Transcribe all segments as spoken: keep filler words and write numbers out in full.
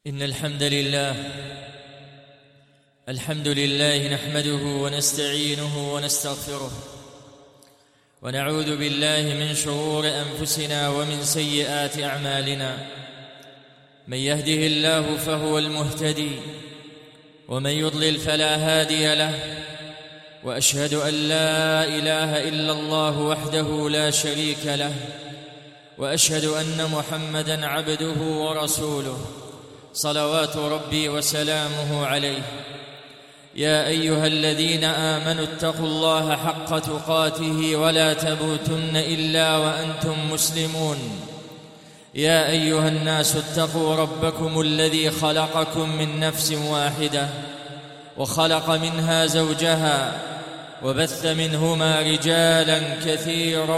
إن الحمد لله الحمد لله نحمده ونستعينه ونستغفره ونعوذ بالله من شرور أنفسنا ومن سيئات أعمالنا. من يهده الله فهو المهتدي ومن يضلل فلا هادي له، وأشهد أن لا إله إلا الله وحده لا شريك له، وأشهد أن محمدًا عبده ورسوله صلوات ربي وسلامه عليه. يا أيها الذين آمنوا اتقوا الله حق تقاته ولا تموتن إلا وأنتم مسلمون. يا أيها الناس اتقوا ربكم الذي خلقكم من نفس واحدة وخلق منها زوجها وبث منهما رجالا كثيرا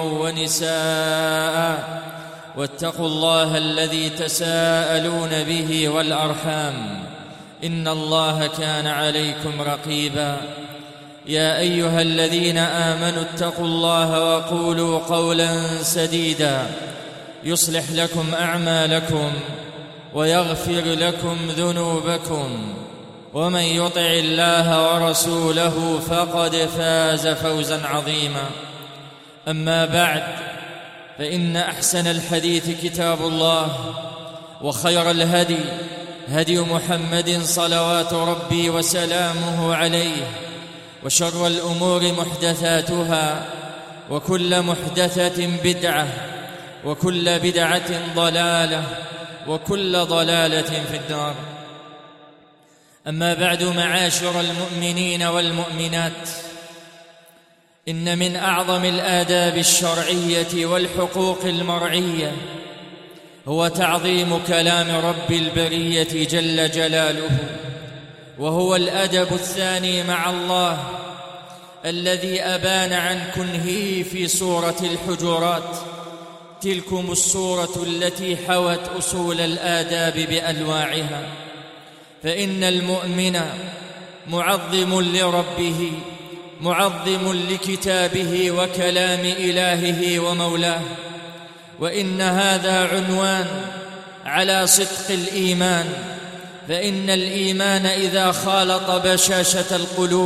ونساء، واتقوا الله الذي تساءلون به والأرحام إن الله كان عليكم رقيبا. يا أيها الذين آمنوا اتقوا الله وقولوا قولا سديدا يصلح لكم أعمالكم ويغفر لكم ذنوبكم، ومن يطع الله ورسوله فقد فاز فوزا عظيما. أما بعد، فإن أحسن الحديث كتاب الله، وخير الهدي هدي محمد صلوات ربي وسلامه عليه، وشر الأمور محدثاتها، وكل محدثة بدعة، وكل بدعة ضلالة، وكل ضلالة في النار. أما بعد، معاشر المؤمنين والمؤمنات، إن من أعظم الآداب الشرعية والحقوق المرعية هو تعظيم كلام رب البرية جل جلاله، وهو الأدب الثاني مع الله الذي أبان عن كنهه في سورة الحجرات، تلكم السورة التي حوت أصول الآداب بأنواعها. فإن المؤمن معظم لربه، معظم لكتابه وكلام إلهه ومولاه، وإن هذا عنوان على صدق الإيمان. فإن الإيمان إذا خالط بشاشة القلوب،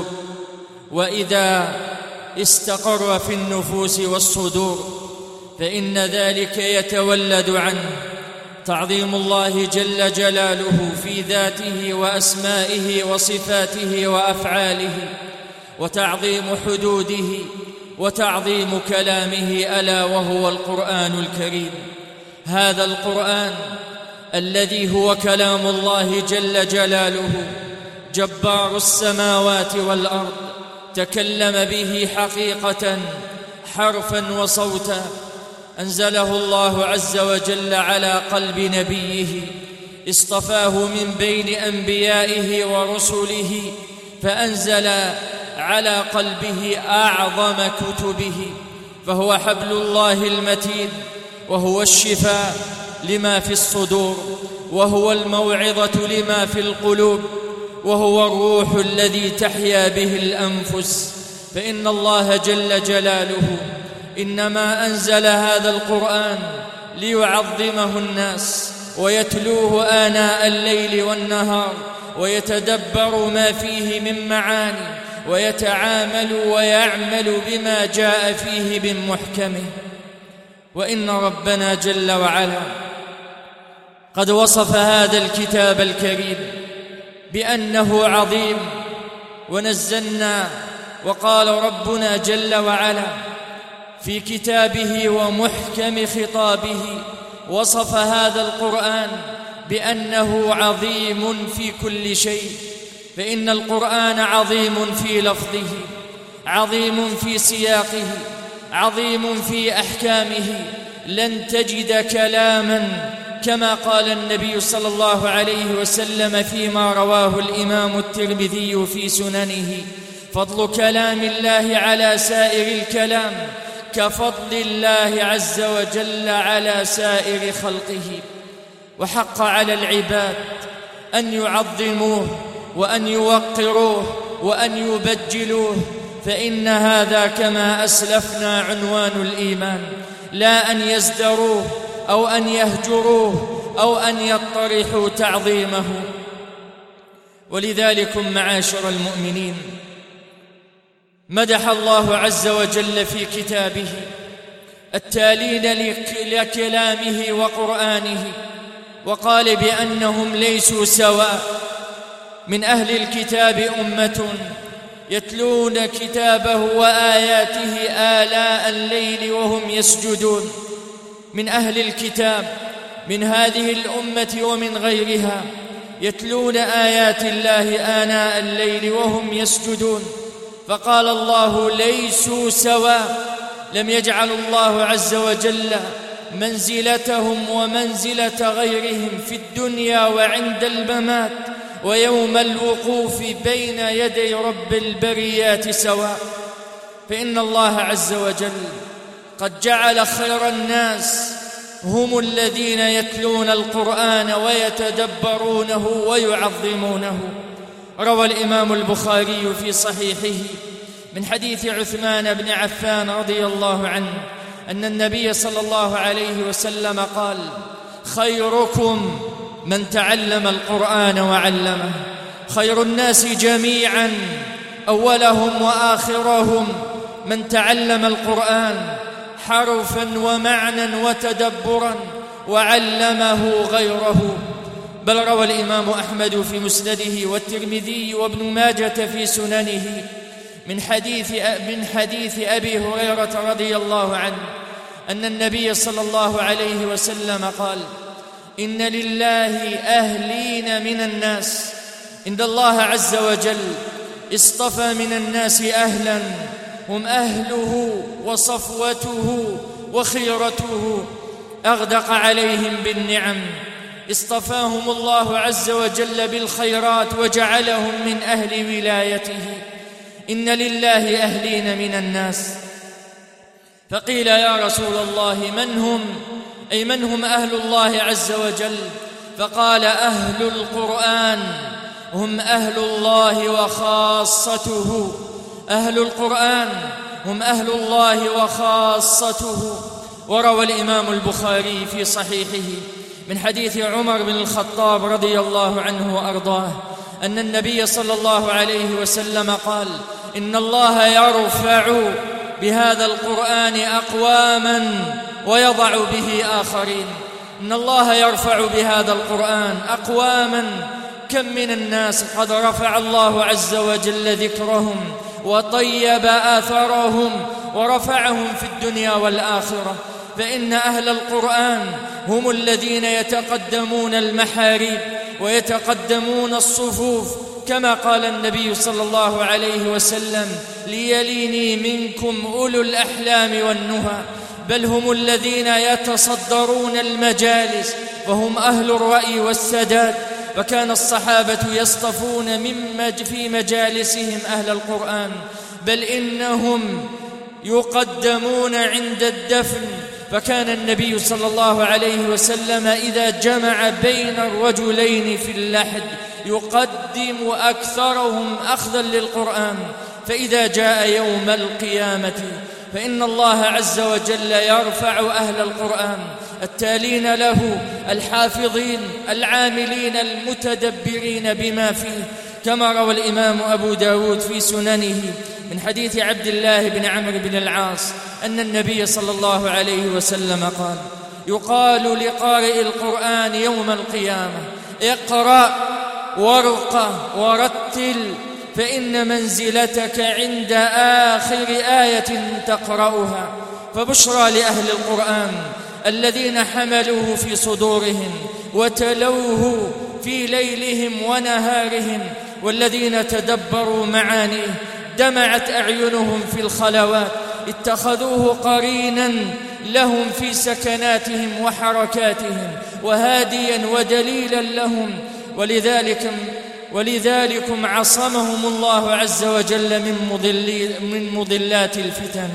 وإذا استقر في النفوس والصدور، فإن ذلك يتولد عنه تعظيم الله جل جلاله في ذاته وأسمائه وصفاته وأفعاله، وتعظيم حدوده، وتعظيم كلامه ألا وهو القرآن الكريم. هذا القرآن الذي هو كلام الله جل جلاله جبار السماوات والأرض، تكلم به حقيقة حرفا وصوتا، أنزله الله عز وجل على قلب نبيه، اصطفاه من بين أنبيائه ورسله، فأنزل على قلبه أعظم كتبه، فهو حبل الله المتين، وهو الشفاء لما في الصدور، وهو الموعظة لما في القلوب، وهو الروح الذي تحيا به الأنفس. فإن الله جل جلاله إنما أنزل هذا القرآن ليعظمه الناس، ويتلوه آناء الليل والنهار، ويتدبر ما فيه من معاني، ويتعامل ويعمل بما جاء فيه من محكمه. وإن ربنا جل وعلا قد وصف هذا الكتاب الكريم بأنه عظيم، ونزلنا وقال ربنا جل وعلا في كتابه ومحكم خطابه، وصف هذا القرآن بأنه عظيم في كل شيء. فإن القرآن عظيم في لفظه، عظيم في سياقه، عظيم في أحكامه. لن تجد كلاما كما قال النبي صلى الله عليه وسلم فيما رواه الإمام الترمذي في سننه: فضل كلام الله على سائر الكلام كفضل الله عز وجل على سائر خلقه. وحق على العباد أن يعظموه وأن يوقروه وأن يبجلوه، فإن هذا كما أسلفنا عنوان الإيمان، لا أن يزدروه أو أن يهجروه أو أن يطرحوا تعظيمه. ولذلكم معاشر المؤمنين مدح الله عز وجل في كتابه التالين لكلامه وقرآنه، وقال بأنهم ليسوا سواء. من أهل الكتاب أمة يتلون كتابه وآياته آلاء الليل وهم يسجدون. من أهل الكتاب من هذه الأمة ومن غيرها يتلون آيات الله آناء الليل وهم يسجدون. فقال الله ليسوا سواء، لم يجعل الله عز وجل منزلتهم ومنزلة غيرهم في الدنيا وعند الممات ويوم الوقوف بين يدي رب البريات سواء. فإن الله عز وجل قد جعل خير الناس هم الذين يتلون القرآن ويتدبرونه ويعظمونه. روى الإمام البخاري في صحيحه من حديث عثمان بن عفان رضي الله عنه أن النبي صلى الله عليه وسلم قال: خيركم من تعلم القرآن وعلمه. خير الناس جميعا أولهم وآخرهم من تعلم القرآن حرفا ومعنى وتدبرا وعلمه غيره. بل روى الإمام أحمد في مسنده والترمذي وابن ماجة في سننه من حديث من حديث أبي هريرة رضي الله عنه أن النبي صلى الله عليه وسلم قال: إن لله أهلين من الناس، إن الله عز وجل اصطفى من الناس أهلا هم أهله وصفوته وخيرته، أغدق عليهم بالنعم، اصطفاهم الله عز وجل بالخيرات وجعلهم من أهل ولايته. إن لله أهلين من الناس. فقيل: يا رسول الله من هم؟ أي من هم أهل الله عز وجل؟ فقال: أهل القرآن هم أهل الله وخاصته. أهل القرآن هم أهل الله وخاصته. وروى الإمام البخاري في صحيحه من حديث عمر بن الخطاب رضي الله عنه وأرضاه أن النبي صلى الله عليه وسلم قال: إن الله يرفع بهذا القرآن أقواما ويضع به آخرين. إن الله يرفع بهذا القرآن أقواما، كم من الناس قد رفع الله عز وجل ذكرهم وطيب آثارهم ورفعهم في الدنيا والآخرة. فإن أهل القرآن هم الذين يتقدمون المحاريب ويتقدمون الصفوف، كما قال النبي صلى الله عليه وسلم: ليليني منكم أولو الأحلام والنهى. بل هم الذين يتصدرون المجالس وهم أهل الرأي والسداد. فكان الصحابة يصطفون من في مجالسهم أهل القرآن، بل إنهم يقدمون عند الدفن. فكان النبي صلى الله عليه وسلم إذا جمع بين الرجلين في اللحد يقدم أكثرهم أخذا للقرآن. فإذا جاء يوم القيامة فإن الله عز وجل يرفع أهل القرآن التالين له، الحافظين العاملين المتدبرين بما فيه، كما روى الإمام أبو داود في سننه من حديث عبد الله بن عمرو بن العاص أن النبي صلى الله عليه وسلم قال: يقال لقارئ القرآن يوم القيامة: اقرأ وارق ورتل، فإن منزلتك عند آخر آية تقرأها. فبشرى لأهل القرآن الذين حملوه في صدورهم وتلوه في ليلهم ونهارهم، والذين تدبروا معانيه، دمعت أعينهم في الخلوات، اتخذوه قرينا لهم في سكناتهم وحركاتهم وهاديا ودليلا لهم. ولذلك ولذلكم عصمهم الله عز وجل من مضل من مضلات الفتن،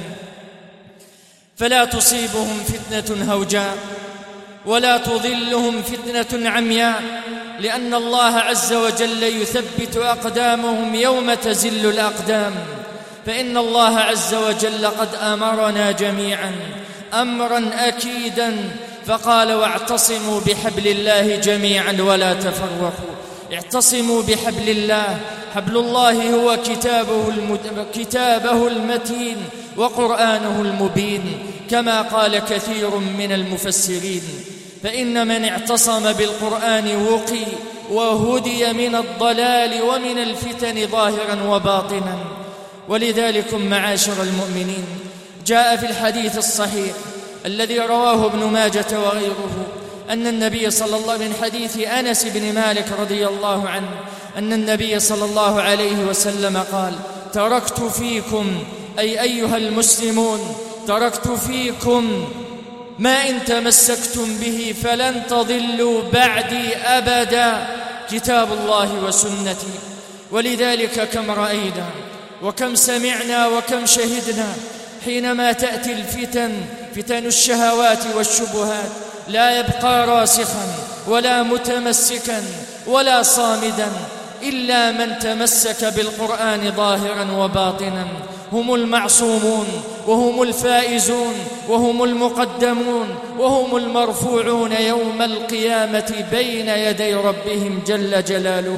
فلا تصيبهم فتنة هوجاء ولا تضلهم فتنة عمياء، لأن الله عز وجل يثبت أقدامهم يوم تزل الأقدام. فإن الله عز وجل قد أمرنا جميعا أمرا أكيدا فقال: واعتصموا بحبل الله جميعا ولا تفرقوا. اعتصموا بحبل الله، حبل الله هو كتابه, المد... كتابه المتين وقرآنه المبين، كما قال كثير من المفسرين. فإن من اعتصم بالقرآن وقي وهدي من الضلال ومن الفتن ظاهرا وباطنا. ولذلك معاشر المؤمنين، جاء في الحديث الصحيح الذي رواه ابن ماجة وغيره أن النبي صلى الله من حديث أنس بن مالك رضي الله عنه أن النبي صلى الله عليه وسلم قال: تركت فيكم، أي أيها المسلمون، تركت فيكم ما إن تمسكتم به فلن تضلوا بعدي أبدا، كتاب الله وسنتي. ولذلك كم رأينا وكم سمعنا وكم شهدنا حينما تأتي الفتن، فتن الشهوات والشبهات، لا يبقى راسخا ولا متمسكا ولا صامدا إلا من تمسك بالقرآن ظاهرا وباطنا. هم المعصومون وهم الفائزون وهم المقدمون وهم المرفوعون يوم القيامة بين يدي ربهم جل جلاله.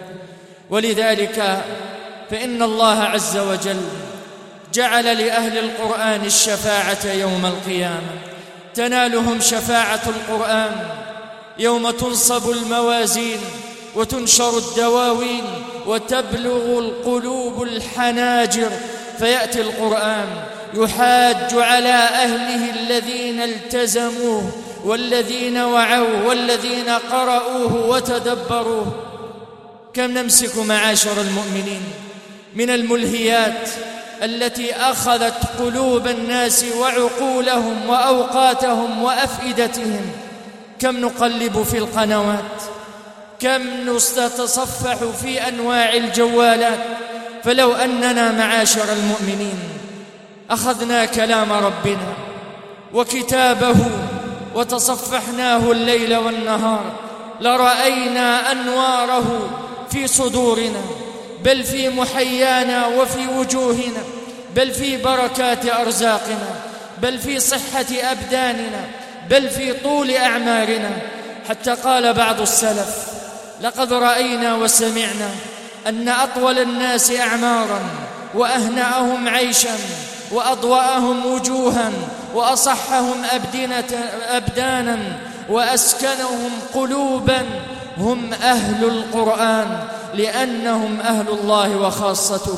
ولذلك فإن الله عز وجل جعل لأهل القرآن الشفاعة يوم القيامة، تنالهم شفاعة القرآن يوم تنصب الموازين وتنشر الدواوين وتبلغ القلوب الحناجر، فيأتي القرآن يحاج على أهله الذين التزموه والذين وعوه والذين قرأوه وتدبروه. كم نمسك معاشر المؤمنين من الملهيات التي أخذت قلوب الناس وعقولهم وأوقاتهم وأفئدتهم، كم نقلب في القنوات، كم نتصفح في أنواع الجوالات. فلو أننا معاشر المؤمنين أخذنا كلام ربنا وكتابه وتصفحناه الليل والنهار لرأينا أنواره في صدورنا، بل في محيانا وفي وجوهنا، بل في بركات أرزاقنا، بل في صحة أبداننا، بل في طول أعمارنا. حتى قال بعض السلف: لقد رأينا وسمعنا أن أطول الناس أعمارا وأهنأهم عيشا وأضوأهم وجوها وأصحهم أبدنة أبدانا وأسكنهم قلوبا هم أهل القرآن، لأنهم أهل الله وخاصته.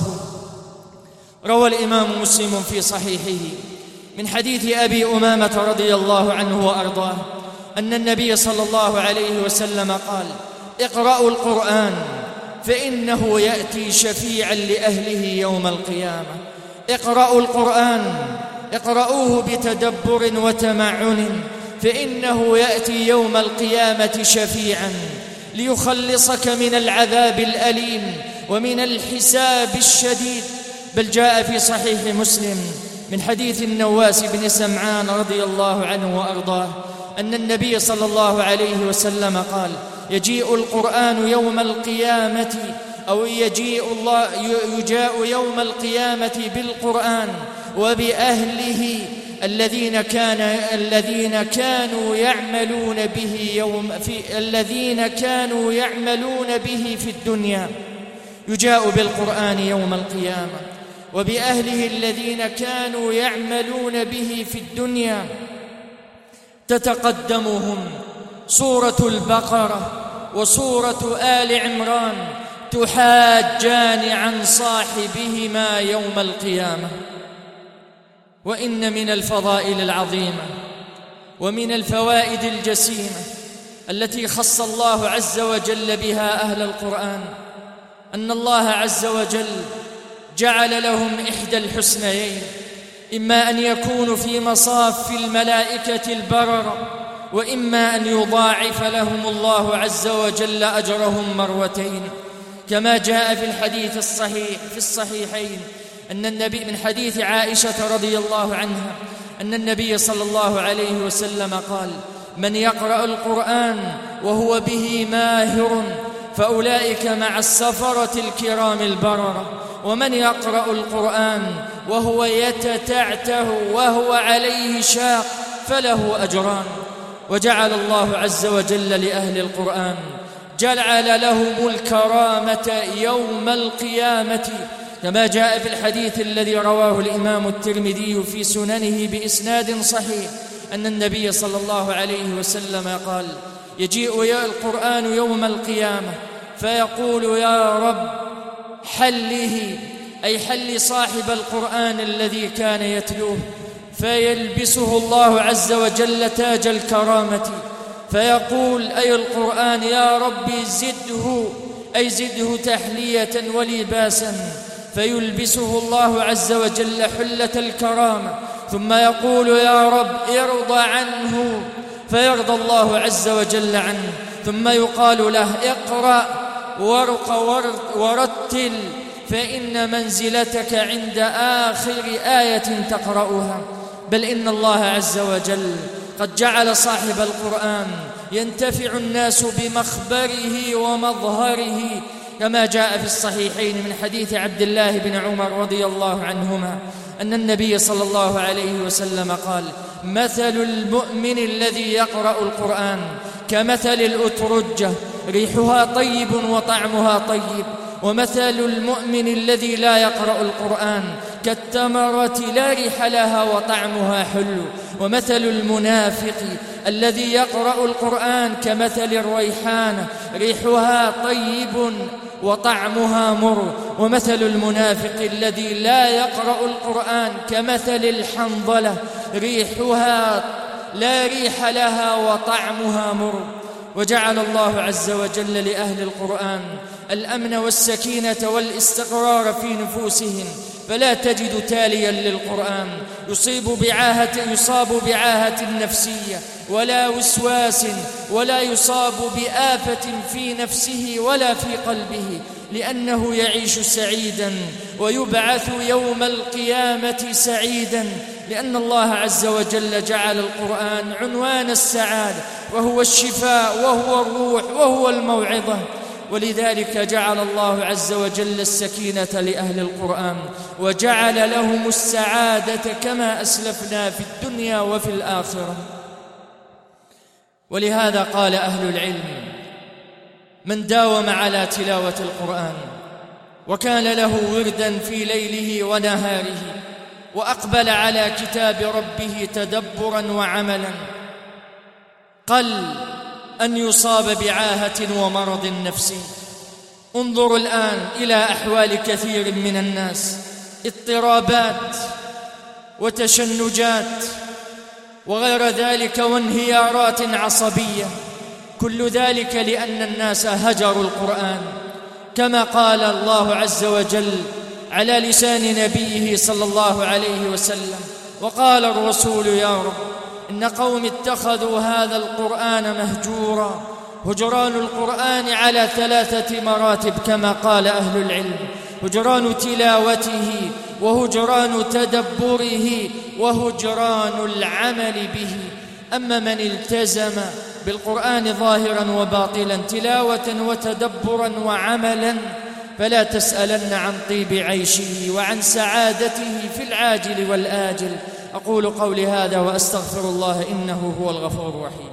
روى الإمام مسلم في صحيحه من حديث أبي أمامة رضي الله عنه وأرضاه أن النبي صلى الله عليه وسلم قال: اقرأوا القرآن فإنه يأتي شفيعا لأهله يوم القيامة. اقرأوا القرآن، اقرأوه بتدبر وتمعن، فإنه يأتي يوم القيامة شفيعا ليخلصك من العذاب الأليم ومن الحساب الشديد. بل جاء في صحيح مسلم من حديث النواس بن سمعان رضي الله عنه وأرضاه أن النبي صلى الله عليه وسلم قال: يجيء القرآن يوم القيامة، أو يجيء الله يجاء يوم القيامة بالقرآن وبأهله الذين كان الذين كانوا يعملون به يوم في الذين كانوا يعملون به في الدنيا. يجاء بالقرآن يوم القيامة وبأهله الذين كانوا يعملون به في الدنيا. تتقدمهم سورة البقرة وسورة آل عمران تحاجان عن صاحبهما يوم القيامة. وإن من الفضائل العظيمة ومن الفوائد الجسيمة التي خص الله عز وجل بها أهل القرآن أن الله عز وجل جعل لهم إحدى الحسنيين: إما أن يكونوا في مصاف الملائكة البررة، وإما أن يضاعف لهم الله عز وجل أجرهم مرتين، كما جاء في الحديث الصحيح في الصحيحين أن النبي من حديث عائشة رضي الله عنها أن النبي صلى الله عليه وسلم قال: من يقرأ القرآن وهو به ماهر فأولئك مع السفرة الكرام البررة، ومن يقرأ القرآن وهو يتتعته وهو عليه شاق فله أجران. وجعل الله عز وجل لأهل القرآن جعل لهم الكرامة يوم القيامة، كما جاء في الحديث الذي رواه الإمام الترمذي في سننه بإسناد صحيح أن النبي صلى الله عليه وسلم قال: يجيء القرآن يوم القيامة فيقول: يا رب حله، أي حل صاحب القرآن الذي كان يتلوه، فيلبسه الله عز وجل تاج الكرامة، فيقول: أي القرآن يا رب زده، أي زده تحلية ولباسا، فيلبسه الله عز وجل حلة الكرامة، ثم يقول: يا رب ارضى عنه، فيرضى الله عز وجل عنه، ثم يقال له: اقرأ وارق ورتل، فإن منزلتك عند آخر آية تقرأها. بل إن الله عز وجل قد جعل صاحب القرآن ينتفع الناس بمخبره ومظهره، كما جاء في الصحيحين من حديث عبد الله بن عمر رضي الله عنهما أن النبي صلى الله عليه وسلم قال: مثل المؤمن الذي يقرأ القرآن كمثل الأترجة، ريحها طيب وطعمها طيب، ومثل المؤمن الذي لا يقرأ القرآن كالتمرة لا ريح لها وطعمها حلو، ومثل المنافق الذي يقرأ القرآن كمثل الريحانة، ريحها طيب وطعمها مر، ومثل المنافق الذي لا يقرأ القرآن كمثل الحنظلة، ريحها لا ريح لها وطعمها مر. وجعل الله عز وجل لأهل القرآن الأمن والسكينة والاستقرار في نفوسهم، فلا تجد تاليا للقرآن يصيب بعاهة يصاب بعاهة نفسية ولا وسواس، ولا يصاب بآفة في نفسه ولا في قلبه، لأنه يعيش سعيدا ويبعث يوم القيامة سعيدا، لأن الله عز وجل جعل القرآن عنوان السعادة، وهو الشفاء وهو الروح وهو الموعظة. ولذلك جعل الله عز وجل السكينة لأهل القرآن، وجعل لهم السعادة كما أسلفنا في الدنيا وفي الآخرة. ولهذا قال أهل العلم: من داوم على تلاوة القرآن وكان له وردا في ليله ونهاره، وأقبل على كتاب ربه تدبرا وعملا، قل أن يصاب بعاهة ومرض نفسي. انظروا الآن إلى أحوال كثير من الناس، اضطرابات وتشنجات وغير ذلك وانهيارات عصبية، كل ذلك لأن الناس هجروا القرآن، كما قال الله عز وجل على لسان نبيه صلى الله عليه وسلم: وقال الرسول يا رب إن قوم اتخذوا هذا القرآن مهجورا. هجران القرآن على ثلاثة مراتب كما قال أهل العلم: هجران تلاوته، وهجران تدبره، وهجران العمل به. أما من التزم بالقرآن ظاهرا وباطلا، تلاوة وتدبرا وعملا، فلا تسألن عن طيب عيشه وعن سعادته في العاجل والآجل. أقول قولي هذا وأستغفر الله إنه هو الغفور الرحيم.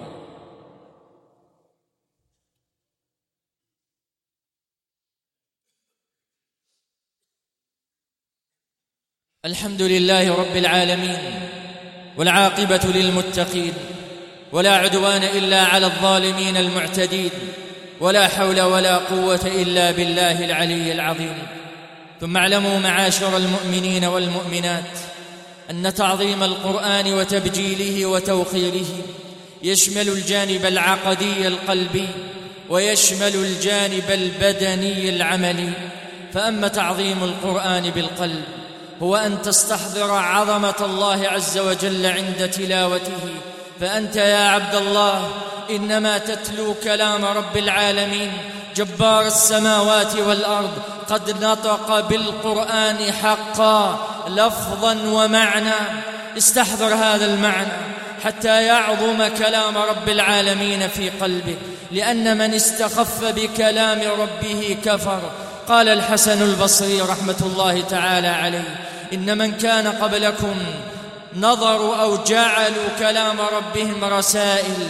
الحمد لله رب العالمين، والعاقبة للمتقين، ولا عدوان إلا على الظالمين المعتدين، ولا حول ولا قوة إلا بالله العلي العظيم. ثم اعلموا معاشر المؤمنين والمؤمنات أن تعظيم القرآن وتبجيله وتوقيره يشمل الجانب العقدي القلبي، ويشمل الجانب البدني العملي. فأما تعظيم القرآن بالقلب هو أن تستحضر عظمة الله عز وجل عند تلاوته، فأنت يا عبد الله إنما تتلو كلام رب العالمين جبار السماوات والأرض، قد نطق بالقرآن حقا لفظا ومعنى. استحضر هذا المعنى حتى يعظم كلام رب العالمين في قلبك، لأن من استخف بكلام ربه كفر. قال الحسن البصري رحمة الله تعالى عليه: إن من كان قبلكم نظروا أو جعلوا كلام ربهم رسائل،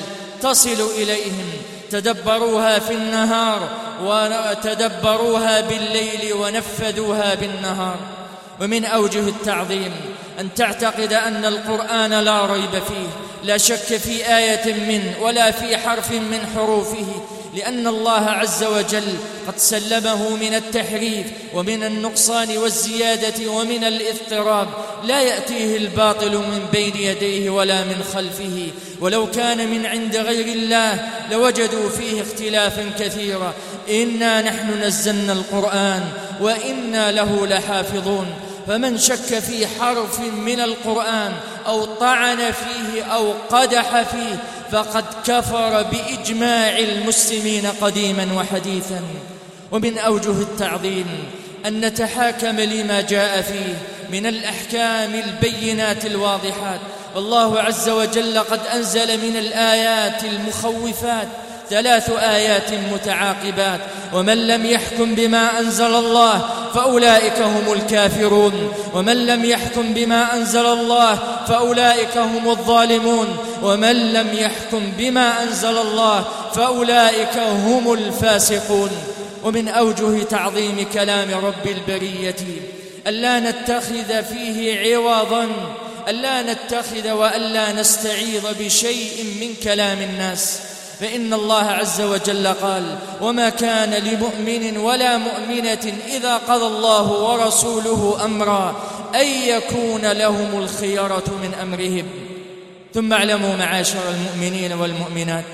تصل إليهم، تدبروها في النهار وتدبروها بالليل ونفذوها بالنهار. ومن أوجه التعظيم أن تعتقد أن القرآن لا ريب فيه، لا شك في آية منه ولا في حرف من حروفه، لأن الله عز وجل قد سلمه من التحريف ومن النقصان والزيادة ومن الاضطراب، لا يأتيه الباطل من بين يديه ولا من خلفه، ولو كان من عند غير الله لوجدوا فيه اختلافا كثيرا. إنا نحن نزلنا القرآن وإنا له لحافظون. فمن شك في حرف من القرآن أو طعن فيه أو قدح فيه فقد كفر بإجماع المسلمين قديما وحديثا. ومن أوجه التعظيم أن نتحاكم لما جاء فيه من الأحكام البينات الواضحات. والله عز وجل قد أنزل من الآيات المخوفات ثلاث آيات متعاقبات: ومن لم يحكم بما أنزل الله فأولئك هم الكافرون، ومن لم يحكم بما أنزل الله فأولئك هم الظالمون، ومن لم يحكم بما أنزل الله فأولئك هم الفاسقون. ومن أوجه تعظيم كلام رب البرية ألا نتخذ فيه عوضا، ألا نتخذ وألا نستعيض بشيء من كلام الناس، فإن الله عز وجل قال: وما كان لمؤمن ولا مؤمنة إذا قضى الله ورسوله أمرا أن يكون لهم الخيرة من أمرهم. ثم اعلموا معاشر المؤمنين والمؤمنات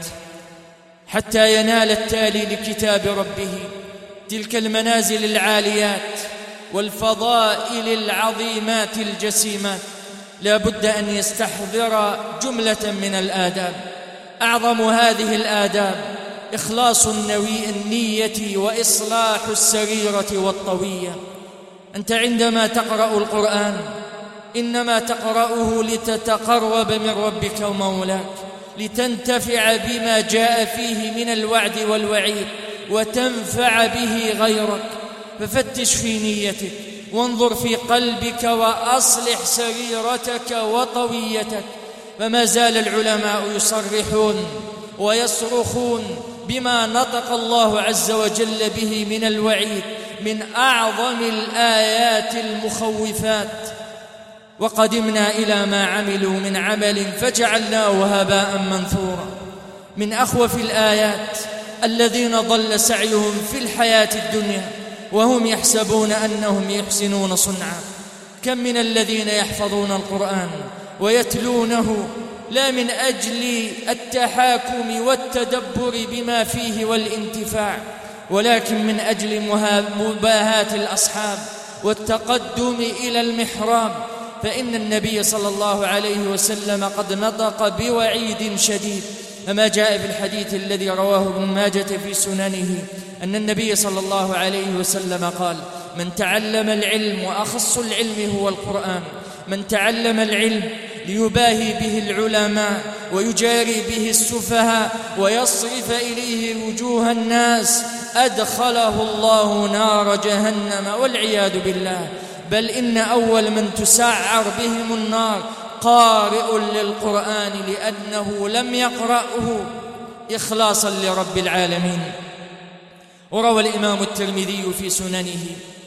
حتى ينال التالي لكتاب ربه تلك المنازل العاليات والفضائل العظيمات الجسيمات، لا بد أن يستحضر جملة من الآداب. أعظم هذه الآداب إخلاص النية وإصلاح السريرة والطوية. أنت عندما تقرأ القرآن إنما تقرأه لتتقرب من ربك ومولاك، لتنتفع بما جاء فيه من الوعد والوعيد وتنفع به غيرك. ففتش في نيتك وانظر في قلبك وأصلح سريرتك وطويتك. فما زال العلماء يصرحون ويصرخون بما نطق الله عز وجل به من الوعيد من أعظم الآيات المخوفات: وقدمنا إلى ما عملوا من عمل فجعلناه هباء منثورا. من أخوف الآيات الذين ضل سعيهم في الحياة الدنيا وهم يحسبون أنهم يحسنون صنعا. كم من الذين يحفظون القرآن ويتلونه لا من أجل التحاكم والتدبر بما فيه والانتفاع، ولكن من أجل مباهاة الأصحاب والتقدم إلى المحراب. فإن النبي صلى الله عليه وسلم قد نطق بوعيد شديد، كما جاء في الحديث الذي رواه ابن ماجة في سننه أن النبي صلى الله عليه وسلم قال: من تعلم العلم، وأخص العلم هو القرآن، من تعلم العلم ليباهي به العلماء ويجاري به السفهاء ويصرف إليه وجوه الناس أدخله الله نار جهنم والعياذ بالله. بل إن أول من تسعر بهم النار قارئ للقرآن لأنه لم يقرأه إخلاصا لرب العالمين. وروى الإمام الترمذي في سننه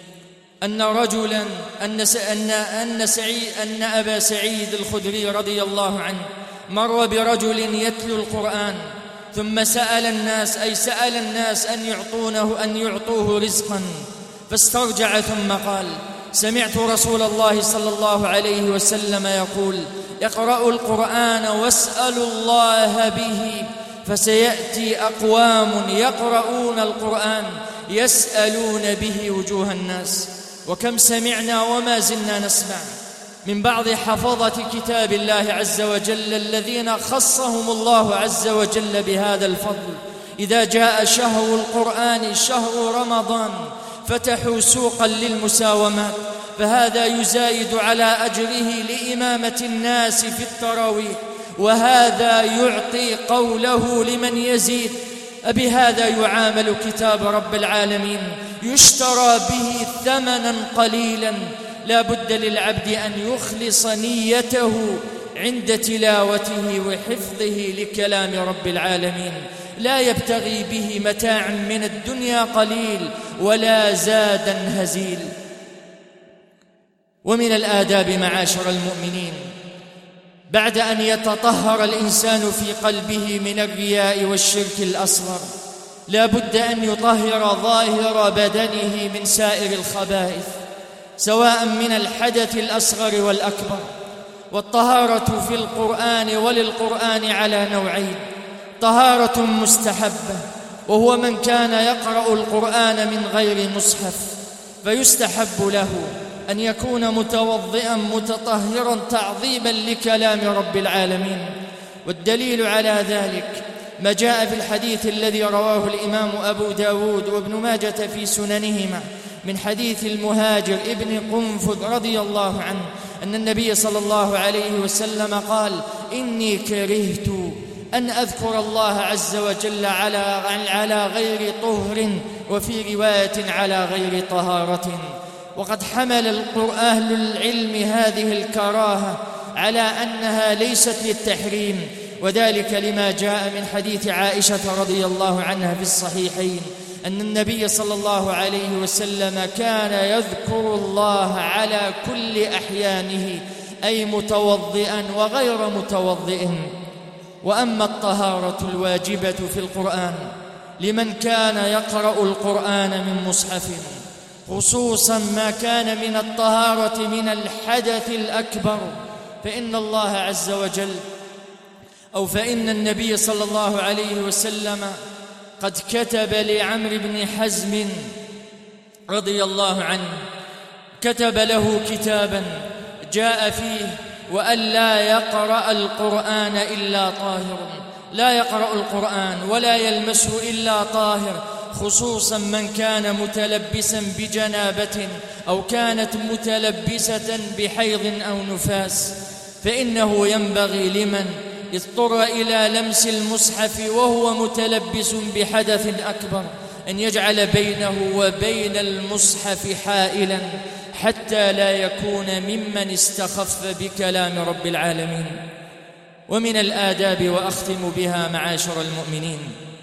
أن رجلا أن أن أن سعيد أن أبا سعيد الخدري رضي الله عنه مر برجل يتلو القرآن ثم سأل الناس أي سأل الناس أن يعطونه أن يعطوه رزقا، فاسترجع ثم قال: سمعت رسول الله صلى الله عليه وسلم يقول: اقرأوا القرآن واسألوا الله به، فسيأتي أقوام يقرؤون القرآن يسألون به وجوه الناس. وكم سمعنا وما زلنا نسمع من بعض حفظة كتاب الله عز وجل الذين خصهم الله عز وجل بهذا الفضل: إذا جاء شهر القرآن شهر رمضان فتحوا سوقا للمساومات، فهذا يزايد على أجره لإمامة الناس في التراويح، وهذا يعطي قوله لمن يزيد. أبهذا يعامل كتاب رب العالمين؟ يشترى به ثمنا قليلا. لا بد للعبد أن يخلص نيته عند تلاوته وحفظه لكلام رب العالمين، لا يبتغي به متاعا من الدنيا قليل ولا زادا هزيل. ومن الآداب معاشر المؤمنين بعد أن يتطهر الإنسان في قلبه من الرياء والشرك الأصغر، لا بد أن يطهر ظاهر بدنه من سائر الخبائث سواء من الحدث الأصغر والأكبر. والطهارة في القرآن وللقرآن على نوعين: طهارة مستحبة، وهو من كان يقرأ القرآن من غير مصحف فيستحب له أن يكون متوضئا متطهرا تعظيما لكلام رب العالمين. والدليل على ذلك ما جاء في الحديث الذي رواه الإمام أبو داود وابن ماجة في سننهما من حديث المهاجر ابن قنفذ رضي الله عنه أن النبي صلى الله عليه وسلم قال: إني كرهت أن أذكر الله عز وجل على على غير طهر، وفي رواية على غير طهارة. وقد حمل أهل العلم هذه الكراهة على أنها ليست للتحريم، وذلك لما جاء من حديث عائشة رضي الله عنها في الصحيحين أن النبي صلى الله عليه وسلم كان يذكر الله على كل أحيانه، أي متوضئا وغير متوضئ. وأما الطهارة الواجبة في القرآن لمن كان يقرأ القرآن من مصحف، خصوصا ما كان من الطهارة من الحدث الأكبر، فإن الله عز وجل أو فإن النبي صلى الله عليه وسلم قد كتب لعمرو بن حزم رضي الله عنه، كتب له كتابا جاء فيه: وأن لا يقرأ القرآن إلا طاهر، لا يقرأ القرآن ولا يلمسه إلا طاهر، خصوصا من كان متلبسا بجنابة أو كانت متلبسة بحيض أو نفاس، فإنه ينبغي لمن اضطر إلى لمس المصحف وهو متلبس بحدث أكبر أن يجعل بينه وبين المصحف حائلا حتى لا يكون ممن استخف بكلام رب العالمين. ومن الآداب وأختم بها معاشر المؤمنين،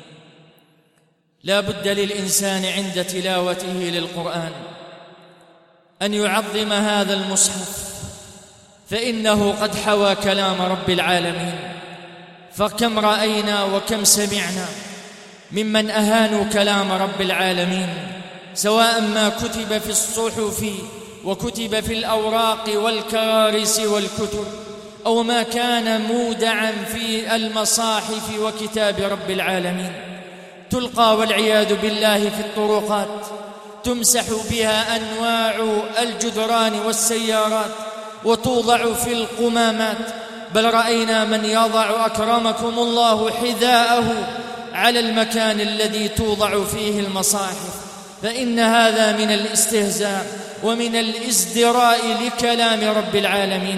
لا بد للإنسان عند تلاوته للقرآن أن يعظم هذا المصحف، فإنه قد حوى كلام رب العالمين. فكم رأينا وكم سمعنا ممن أهانوا كلام رب العالمين، سواء ما كتب في الصحف وكتب في الأوراق والكرارس والكتب، أو ما كان مودعا في المصاحف وكتاب رب العالمين، تلقى والعياذ بالله في الطرقات، تمسح بها أنواع الجدران والسيارات، وتوضع في القمامات، بل رأينا من يضع أكرمكم الله حذاءه على المكان الذي توضع فيه المصاحف. فإن هذا من الاستهزاء ومن الازدراء لكلام رب العالمين.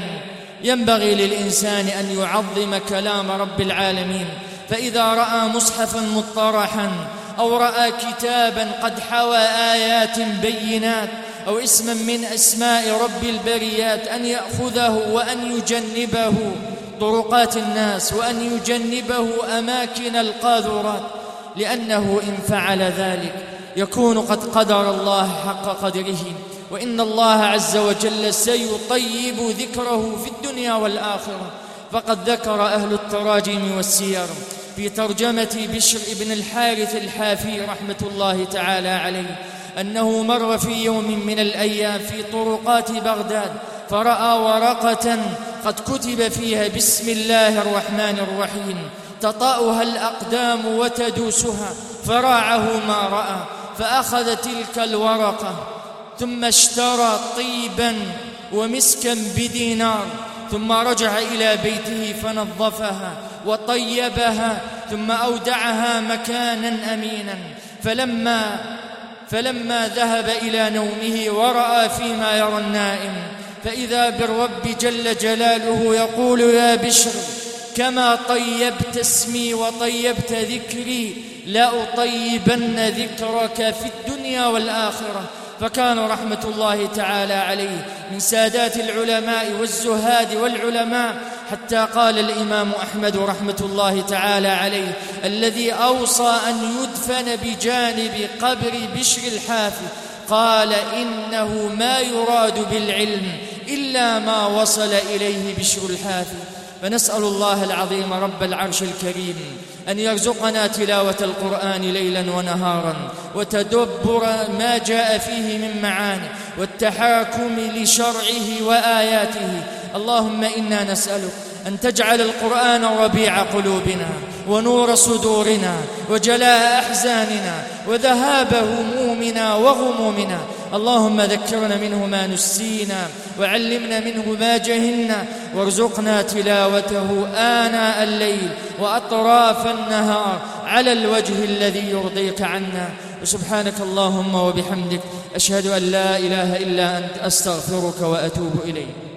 ينبغي للإنسان أن يعظم كلام رب العالمين، فإذا رأى مصحفا مطرحا أو رأى كتابا قد حوى آيات بينات أو اسما من أسماء رب البريات أن يأخذه وأن يجنبه طرقات الناس وأن يجنبه أماكن القاذورات، لأنه إن فعل ذلك يكون قد قدر الله حق قدره، وإن الله عز وجل سيطيب ذكره في الدنيا والآخرة. فقد ذكر أهل التراجم والسير في ترجمة بشر بن الحارث الحافي رحمة الله تعالى عليه أنه مر في يوم من الأيام في طرقات بغداد فرأى ورقة قد كتب فيها: بسم الله الرحمن الرحيم، تطأها الأقدام وتدوسها، فراعه ما رأى، فأخذ تلك الورقة ثم اشترى طيبا ومسكا بدينار، ثم رجع إلى بيته فنظفها وطيبها، ثم أودعها مكانا أمينا. فلما فلما ذهب إلى نومه ورأى فيما يرى النائم، فإذا بالرب جل جلاله يقول: يا بشر، كما طيبت اسمي وطيبت ذكري لأطيبن ذكرك في الدنيا والآخرة. فكان رحمة الله تعالى عليه من سادات العلماء والزهاد والعلماء، حتى قال الإمام أحمد رحمة الله تعالى عليه: الذي أوصى أن يدفن بجانب قبر بشر الحافي قال: إنه ما يراد بالعلم إلا ما وصل إليه بشر الحافي. فنسأل الله العظيم رب العرش الكريم أن يرزقنا تلاوة القرآن ليلا ونهارا، وتدبر ما جاء فيه من معاني، والتحاكم لشرعه وآياته. اللهم إنا نسألك أن تجعل القرآن ربيع قلوبنا ونور صدورنا وجلاء أحزاننا وذهاب همومنا وغمومنا. اللهم ذكرنا منه ما نسينا، وعلمنا منه ما جهلنا، وارزقنا تلاوته آناء الليل وأطراف النهار على الوجه الذي يرضيك عنا. وسبحانك اللهم وبحمدك، أشهد أن لا إله إلا أنت، أستغفرك وأتوب إليك.